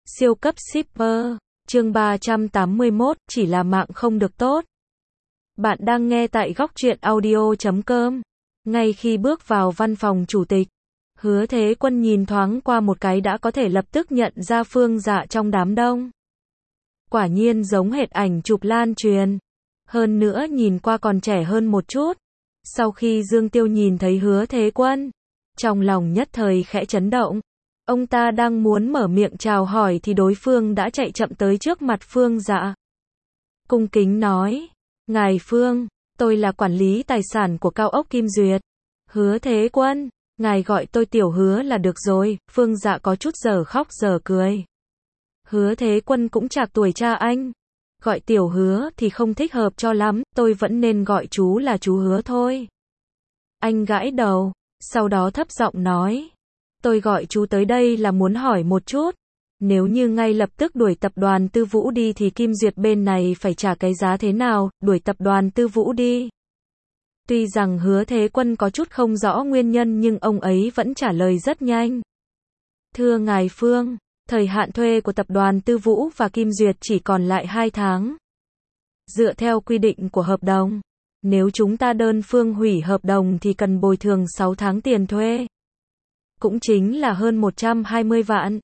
Siêu cấp shipper, chương 381, chỉ là mạng không được tốt. Bạn đang nghe tại góc truyện audio.com. Ngay khi bước vào văn phòng chủ tịch, Hứa Thế Quân nhìn thoáng qua một cái đã có thể lập tức nhận ra Phương Dạ trong đám đông. Quả nhiên giống hệt ảnh chụp lan truyền. Hơn nữa nhìn qua còn trẻ hơn một chút. Sau khi Dương Tiêu nhìn thấy Hứa Thế Quân, trong lòng nhất thời khẽ chấn động. Ông ta đang muốn mở miệng chào hỏi thì đối phương đã chạy chậm tới trước mặt Phương Dạ. Cung kính nói, Ngài Phương, tôi là quản lý tài sản của cao ốc Kim Duyệt. Hứa Thế Quân, ngài gọi tôi Tiểu Hứa là được rồi. Phương Dạ có chút giờ khóc giờ cười. Hứa Thế Quân cũng trạc tuổi cha anh. Gọi Tiểu Hứa thì không thích hợp cho lắm, tôi vẫn nên gọi chú là chú Hứa thôi. Anh gãi đầu, sau đó thấp giọng nói, tôi gọi chú tới đây là muốn hỏi một chút. Nếu như ngay lập tức đuổi tập đoàn Tư Vũ đi thì Kim Duyệt bên này phải trả cái giá thế nào, đuổi tập đoàn Tư Vũ đi. Tuy rằng Hứa Thế Quân có chút không rõ nguyên nhân nhưng ông ấy vẫn trả lời rất nhanh. Thưa ngài Phương, thời hạn thuê của tập đoàn Tư Vũ và Kim Duyệt chỉ còn lại 2 tháng. Dựa theo quy định của hợp đồng, nếu chúng ta đơn phương hủy hợp đồng thì cần bồi thường 6 tháng tiền thuê. Cũng chính là hơn 120 vạn.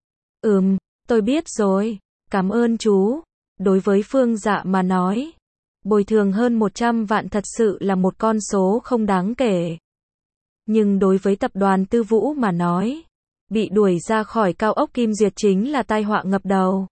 Tôi biết rồi. Cảm ơn chú. Đối với Phương Dạ mà nói, bồi thường hơn 100 vạn thật sự là một con số không đáng kể. Nhưng đối với tập đoàn Tư Vũ mà nói, bị đuổi ra khỏi cao ốc Kim Duyệt chính là tai họa ngập đầu.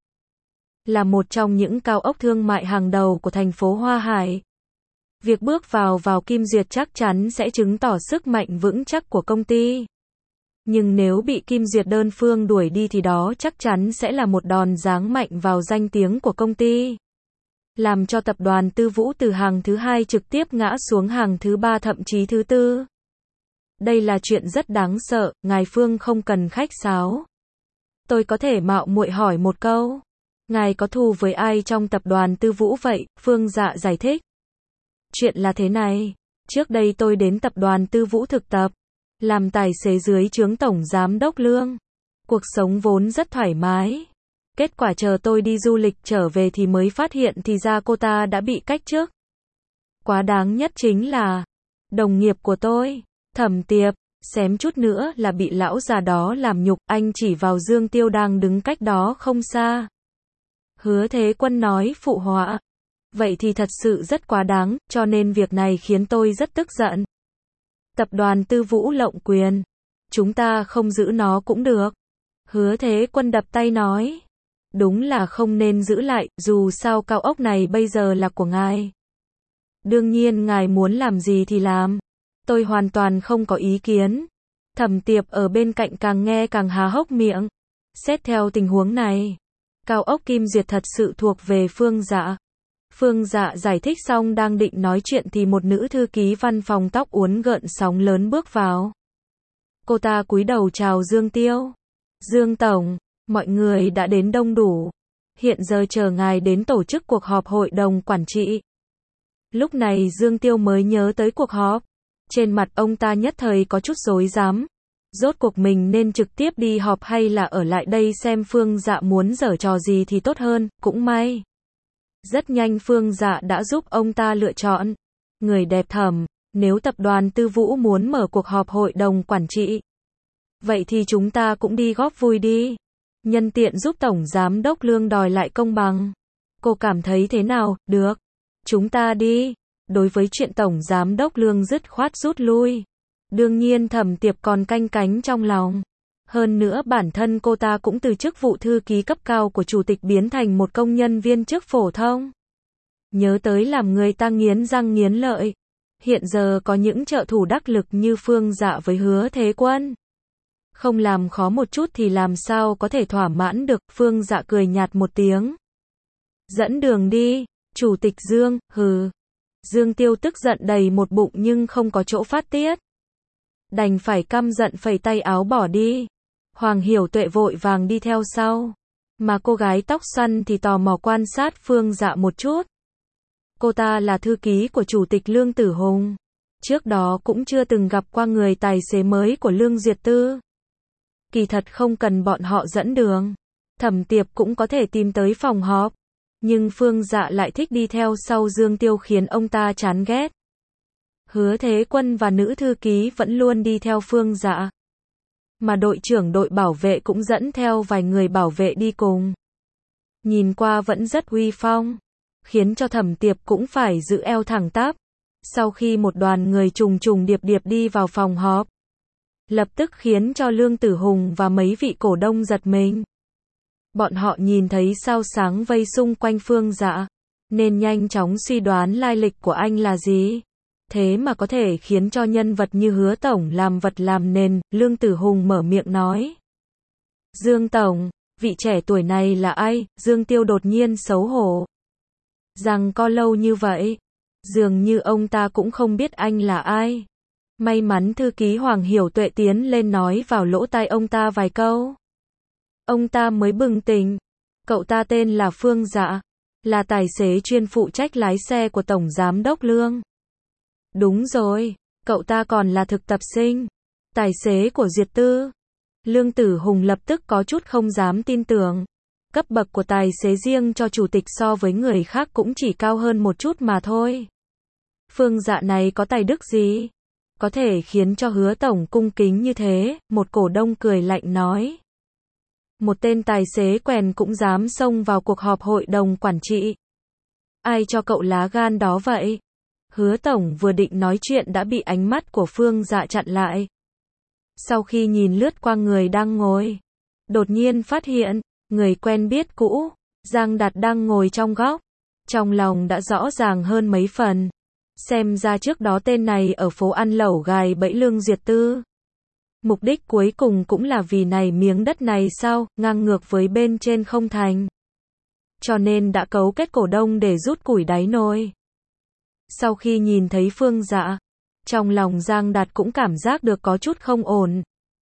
Là một trong những cao ốc thương mại hàng đầu của thành phố Hoa Hải. Việc bước vào Kim Duyệt chắc chắn sẽ chứng tỏ sức mạnh vững chắc của công ty. Nhưng nếu bị Kim Duyệt đơn phương đuổi đi thì đó chắc chắn sẽ là một đòn giáng mạnh vào danh tiếng của công ty. Làm cho tập đoàn Tư Vũ từ hàng thứ 2 trực tiếp ngã xuống hàng thứ 3 thậm chí thứ 4. Đây là chuyện rất đáng sợ, ngài Phương không cần khách sáo. Tôi có thể mạo muội hỏi một câu. Ngài có thù với ai trong tập đoàn Tư Vũ vậy? Phương Dạ giải thích. Chuyện là thế này, trước đây tôi đến tập đoàn Tư Vũ thực tập, làm tài xế dưới trướng tổng giám đốc Lương. Cuộc sống vốn rất thoải mái. Kết quả chờ tôi đi du lịch trở về thì mới phát hiện thì ra cô ta đã bị cách chức. Quá đáng nhất chính là, đồng nghiệp của tôi, Thẩm Tiệp, xém chút nữa là bị lão già đó làm nhục, anh chỉ vào Dương Tiêu đang đứng cách đó không xa. Hứa Thế Quân nói phụ họa. Vậy thì thật sự rất quá đáng, cho nên việc này khiến tôi rất tức giận. Tập đoàn Tư Vũ lộng quyền. Chúng ta không giữ nó cũng được. Hứa Thế Quân đập tay nói. Đúng là không nên giữ lại, dù sao cao ốc này bây giờ là của ngài. Đương nhiên ngài muốn làm gì thì làm. Tôi hoàn toàn không có ý kiến. Thẩm Tiệp ở bên cạnh càng nghe càng há hốc miệng. Xét theo tình huống này, cao ốc Kim Duyệt thật sự thuộc về Phương Dạ. Phương Dạ giải thích xong đang định nói chuyện thì một nữ thư ký văn phòng tóc uốn gợn sóng lớn bước vào. Cô ta cúi đầu chào Dương Tiêu. Dương Tổng, mọi người đã đến đông đủ. Hiện giờ chờ ngài đến tổ chức cuộc họp hội đồng quản trị. Lúc này Dương Tiêu mới nhớ tới cuộc họp. Trên mặt ông ta nhất thời có chút rối rắm. Rốt cuộc mình nên trực tiếp đi họp hay là ở lại đây xem Phương Dạ muốn giở trò gì thì tốt hơn, cũng may. Rất nhanh Phương Dạ đã giúp ông ta lựa chọn. Người đẹp Thẩm, nếu tập đoàn Tư Vũ muốn mở cuộc họp hội đồng quản trị, vậy thì chúng ta cũng đi góp vui đi. Nhân tiện giúp Tổng Giám đốc Lương đòi lại công bằng. Cô cảm thấy thế nào? Được. Chúng ta đi. Đối với chuyện Tổng Giám đốc Lương dứt khoát rút lui. Đương nhiên Thẩm Tiệp còn canh cánh trong lòng. Hơn nữa bản thân cô ta cũng từ chức vụ thư ký cấp cao của chủ tịch biến thành một công nhân viên chức phổ thông. Nhớ tới làm người ta nghiến răng nghiến lợi. Hiện giờ có những trợ thủ đắc lực như Phương Dạ với Hứa Thế Quân. Không làm khó một chút thì làm sao có thể thỏa mãn được. Phương Dạ cười nhạt một tiếng. Dẫn đường đi, Chủ tịch Dương, hừ. Dương Tiêu tức giận đầy một bụng nhưng không có chỗ phát tiết. Đành phải căm giận phẩy tay áo bỏ đi. Hoàng Hiểu Tuệ vội vàng đi theo sau. Mà cô gái tóc xoăn thì tò mò quan sát Phương Dạ một chút. Cô ta là thư ký của Chủ tịch Lương Tử Hùng. Trước đó cũng chưa từng gặp qua người tài xế mới của Lương Duyệt Tư. Kỳ thật không cần bọn họ dẫn đường. Thẩm Tiệp cũng có thể tìm tới phòng họp. Nhưng Phương Dạ lại thích đi theo sau Dương Tiêu khiến ông ta chán ghét. Hứa Thế Quân và nữ thư ký vẫn luôn đi theo Phương Dạ. Mà đội trưởng đội bảo vệ cũng dẫn theo vài người bảo vệ đi cùng. Nhìn qua vẫn rất uy phong, khiến cho Thẩm Tiệp cũng phải giữ eo thẳng tắp. Sau khi một đoàn người trùng trùng điệp điệp đi vào phòng họp, lập tức khiến cho Lương Tử Hùng và mấy vị cổ đông giật mình. Bọn họ nhìn thấy sao sáng vây xung quanh Phương Dạ, nên nhanh chóng suy đoán lai lịch của anh là gì. Thế mà có thể khiến cho nhân vật như Hứa Tổng làm vật làm nền. Lương Tử Hùng mở miệng nói. Dương Tổng, vị trẻ tuổi này là ai? Dương Tiêu đột nhiên xấu hổ. Rằng có lâu như vậy, dường như ông ta cũng không biết anh là ai. May mắn thư ký Hoàng Hiểu Tuệ tiến lên nói vào lỗ tai ông ta vài câu. Ông ta mới bừng tỉnh. Cậu ta tên là Phương Dạ, là tài xế chuyên phụ trách lái xe của Tổng Giám đốc Lương. Đúng rồi, cậu ta còn là thực tập sinh, tài xế của Duyệt Tư. Lương Tử Hùng lập tức có chút không dám tin tưởng. Cấp bậc của tài xế riêng cho chủ tịch so với người khác cũng chỉ cao hơn một chút mà thôi. Phương Dạ này có tài đức gì? Có thể khiến cho Hứa Tổng cung kính như thế, một cổ đông cười lạnh nói. Một tên tài xế quèn cũng dám xông vào cuộc họp hội đồng quản trị. Ai cho cậu lá gan đó vậy? Hứa Tổng vừa định nói chuyện đã bị ánh mắt của Phương Dạ chặn lại. Sau khi nhìn lướt qua người đang ngồi, đột nhiên phát hiện, người quen biết cũ, Giang Đạt đang ngồi trong góc. Trong lòng đã rõ ràng hơn mấy phần. Xem ra trước đó tên này ở phố ăn lẩu gài bẫy Lương Duyệt Tư. Mục đích cuối cùng cũng là vì này miếng đất này sao, ngang ngược với bên trên không thành. Cho nên đã cấu kết cổ đông để rút củi đáy nồi. Sau khi nhìn thấy Phương Dạ, trong lòng Giang Đạt cũng cảm giác được có chút không ổn.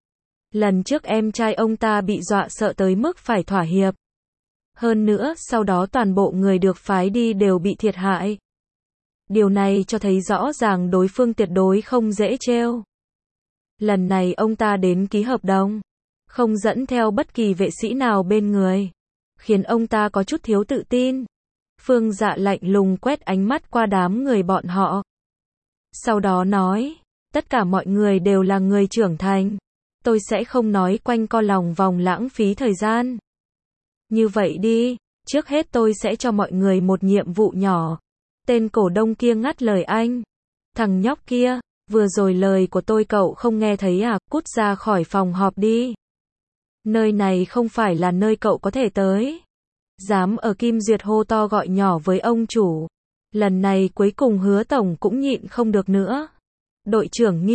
Lần trước em trai ông ta bị dọa sợ tới mức phải thỏa hiệp. Hơn nữa, sau đó toàn bộ người được phái đi đều bị thiệt hại. Điều này cho thấy rõ ràng đối phương tuyệt đối không dễ trêu. Lần này ông ta đến ký hợp đồng, không dẫn theo bất kỳ vệ sĩ nào bên người, khiến ông ta có chút thiếu tự tin. Phương Dạ lạnh lùng quét ánh mắt qua đám người bọn họ. Sau đó nói, tất cả mọi người đều là người trưởng thành. Tôi sẽ không nói quanh co lòng vòng lãng phí thời gian. Như vậy đi, trước hết tôi sẽ cho mọi người một nhiệm vụ nhỏ. Tên cổ đông kia ngắt lời anh. Thằng nhóc kia, vừa rồi lời của tôi cậu không nghe thấy à, cút ra khỏi phòng họp đi. Nơi này không phải là nơi cậu có thể tới. Dám ở Kim Duyệt hô to gọi nhỏ với ông chủ. Lần này cuối cùng Hứa Tổng cũng nhịn không được nữa. Đội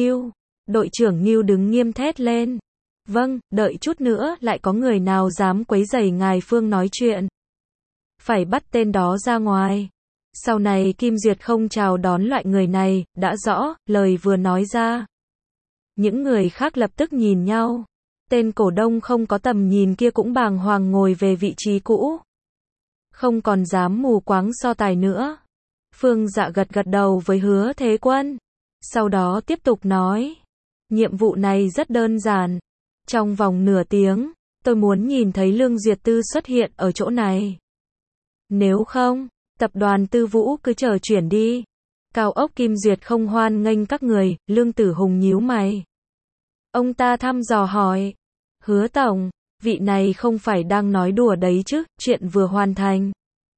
trưởng Ngưu đứng nghiêm thét lên. Vâng, đợi chút nữa lại có người nào dám quấy rầy ngài Phương nói chuyện. Phải bắt tên đó ra ngoài. Sau này Kim Duyệt không chào đón loại người này, đã rõ, lời vừa nói ra. Những người khác lập tức nhìn nhau. Tên cổ đông không có tầm nhìn kia cũng bàng hoàng ngồi về vị trí cũ. Không còn dám mù quáng so tài nữa. Phương Dạ gật gật đầu với Hứa Thế Quân. Sau đó tiếp tục nói. Nhiệm vụ này rất đơn giản. Trong vòng nửa tiếng, tôi muốn nhìn thấy Lương Duyệt Tư xuất hiện ở chỗ này. Nếu không, tập đoàn Tư Vũ cứ chờ chuyển đi. Cao ốc Kim Duyệt không hoan nghênh các người. Lương Tử Hùng nhíu mày. Ông ta thăm dò hỏi. Hứa Tổng, vị này không phải đang nói đùa đấy chứ, chuyện vừa hoàn thành.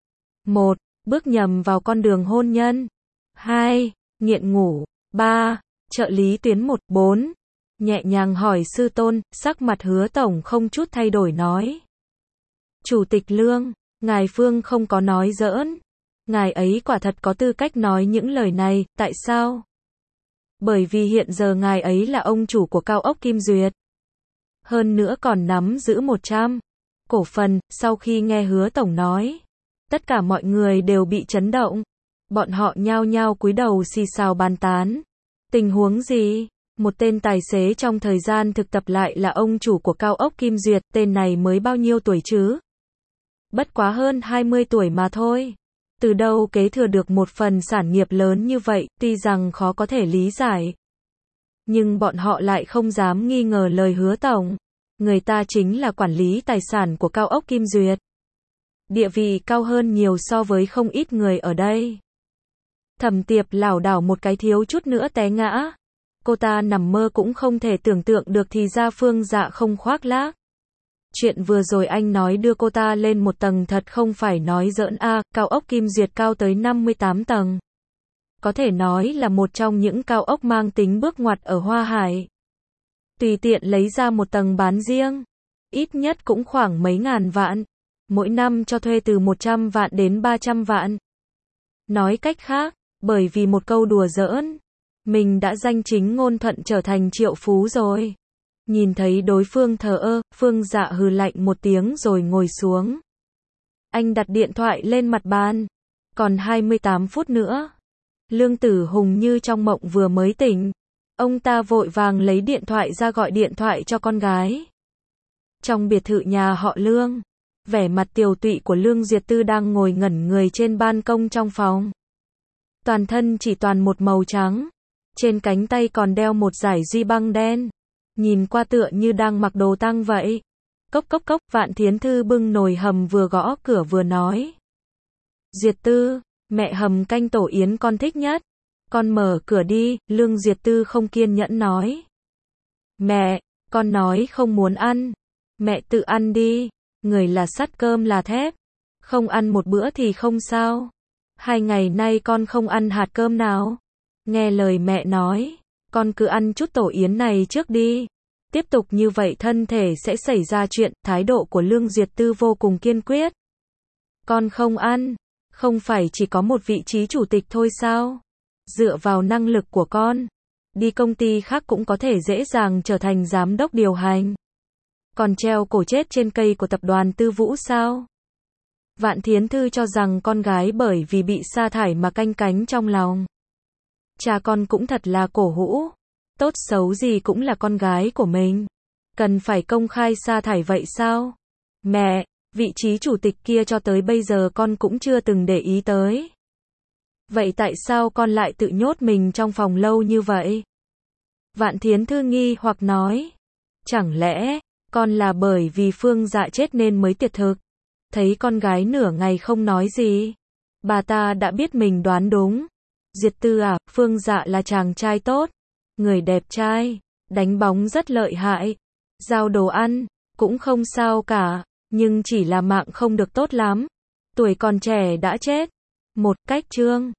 1. Bước nhầm vào con đường hôn nhân. 2. Nghiện ngủ. 3. Trợ lý tuyến 1. 4. Nhẹ nhàng hỏi sư tôn, sắc mặt Hứa Tổng không chút thay đổi nói. Chủ tịch Lương, ngài Phương không có nói giỡn. Ngài ấy quả thật có tư cách nói những lời này, tại sao? Bởi vì hiện giờ ngài ấy là ông chủ của cao ốc Kim Duyệt. Hơn nữa còn nắm giữ 100 cổ phần. Sau khi nghe Hứa Tổng nói, tất cả mọi người đều bị chấn động. Bọn họ nhao nhao cúi đầu xì xào bàn tán. Tình huống gì? Một tên tài xế trong thời gian thực tập lại là ông chủ của cao ốc Kim Duyệt, tên này mới bao nhiêu tuổi chứ? Bất quá hơn 20 tuổi mà thôi. Từ đâu kế thừa được một phần sản nghiệp lớn như vậy, tuy rằng khó có thể lý giải. Nhưng bọn họ lại không dám nghi ngờ lời Hứa Tổng. Người ta chính là quản lý tài sản của cao ốc Kim Duyệt. Địa vị cao hơn nhiều so với không ít người ở đây. Thẩm Tiệp lảo đảo một cái thiếu chút nữa té ngã. Cô ta nằm mơ cũng không thể tưởng tượng được thì ra Phương Dạ không khoác lác. Chuyện vừa rồi anh nói đưa cô ta lên một tầng thật không phải nói giỡn a, cao ốc Kim Duyệt cao tới 58 tầng. Có thể nói là một trong những cao ốc mang tính bước ngoặt ở Hoa Hải. Tùy tiện lấy ra một tầng bán riêng, ít nhất cũng khoảng mấy ngàn vạn. Mỗi năm cho thuê từ 100 vạn đến 300 vạn. Nói cách khác, bởi vì một câu đùa giỡn, mình đã danh chính ngôn thuận trở thành triệu phú rồi. Nhìn thấy đối phương thờ ơ, Phương Dạ hừ lạnh một tiếng rồi ngồi xuống. Anh đặt điện thoại lên mặt bàn. Còn 28 phút nữa. Lương Tử Hùng như trong mộng vừa mới tỉnh. Ông ta vội vàng lấy điện thoại ra gọi điện thoại cho con gái. Trong biệt thự nhà họ Lương, vẻ mặt tiều tụy của Lương Duyệt Tư đang ngồi ngẩn người trên ban công trong phòng. Toàn thân chỉ toàn một màu trắng. Trên cánh tay còn đeo một dải duy băng đen. Nhìn qua tựa như đang mặc đồ tang vậy. Cốc cốc cốc, Vạn Thiến Thư bưng nồi hầm vừa gõ cửa vừa nói. Duyệt Tư, mẹ hầm canh tổ yến con thích nhất. Con mở cửa đi, Lương Duyệt Tư không kiên nhẫn nói. Mẹ, con nói không muốn ăn. Mẹ tự ăn đi, người là sắt cơm là thép. Không ăn một bữa thì không sao. 2 ngày nay con không ăn hạt cơm nào. Nghe lời mẹ nói, con cứ ăn chút tổ yến này trước đi. Tiếp tục như vậy thân thể sẽ xảy ra chuyện. Thái độ của Lương Duyệt Tư vô cùng kiên quyết. Con không ăn, không phải chỉ có một vị trí chủ tịch thôi sao? Dựa vào năng lực của con, đi công ty khác cũng có thể dễ dàng trở thành giám đốc điều hành. Còn treo cổ chết trên cây của tập đoàn Tư Vũ sao? Vạn Thiến Thư cho rằng con gái bởi vì bị sa thải mà canh cánh trong lòng. Cha con cũng thật là cổ hũ. Tốt xấu gì cũng là con gái của mình. Cần phải công khai sa thải vậy sao? Mẹ, vị trí chủ tịch kia cho tới bây giờ con cũng chưa từng để ý tới. Vậy tại sao con lại tự nhốt mình trong phòng lâu như vậy? Vạn Thiến Thư nghi hoặc nói. Chẳng lẽ, con là bởi vì Phương Dạ chết nên mới tiệt thực? Thấy con gái nửa ngày không nói gì. Bà ta đã biết mình đoán đúng. Duyệt Tư à, Phương Dạ là chàng trai tốt. Người đẹp trai, đánh bóng rất lợi hại. Giao đồ ăn, cũng không sao cả. Nhưng chỉ là mạng không được tốt lắm. Tuổi còn trẻ đã chết. Một cách trương.